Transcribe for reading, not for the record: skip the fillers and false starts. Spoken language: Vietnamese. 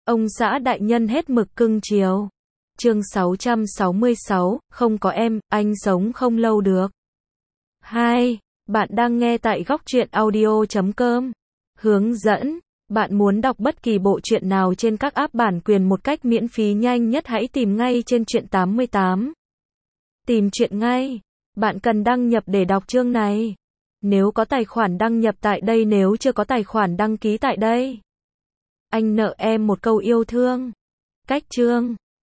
Ông xã đại nhân hết mực cưng chiều. Chương 666, không có em, anh sống không lâu được. 2. Bạn đang nghe tại góc truyện audio.com. Hướng dẫn. Bạn muốn đọc bất kỳ bộ truyện nào trên các app bản quyền một cách miễn phí nhanh nhất, hãy tìm ngay trên Truyện 88. Tìm truyện ngay. Bạn cần đăng nhập để đọc chương này. Nếu có tài khoản đăng nhập tại đây, nếu chưa có tài khoản đăng ký tại đây. Anh nợ em một câu yêu thương. Cách chương.